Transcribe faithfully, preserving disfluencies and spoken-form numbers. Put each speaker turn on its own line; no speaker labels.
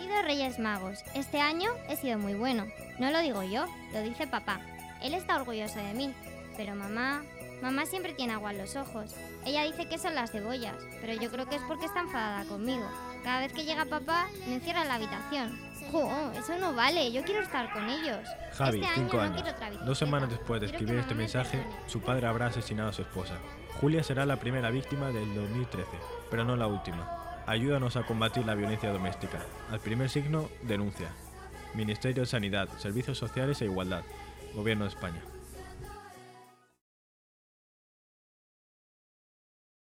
Queridos Reyes Magos, este año he sido muy bueno. No lo digo yo, lo dice papá. Él está orgulloso de mí. Pero mamá... Mamá siempre tiene agua en los ojos. Ella dice que son las cebollas, pero yo creo que es porque está enfadada conmigo. Cada vez que llega papá, me encierra en la habitación. ¡Jo! Eso no vale, yo quiero estar con ellos.
Javi,
este
cinco
año no
años.
quiero otra bicicleta.
Dos semanas después de
Quiero
escribir
que
este
mamá me
mensaje,
perdone.
su padre habrá asesinado a su esposa. Julia será la primera víctima del dos mil trece, pero no la última. Ayúdanos a combatir la violencia doméstica. Al primer signo, denuncia. Ministerio de Sanidad, Servicios Sociales e Igualdad. Gobierno de España.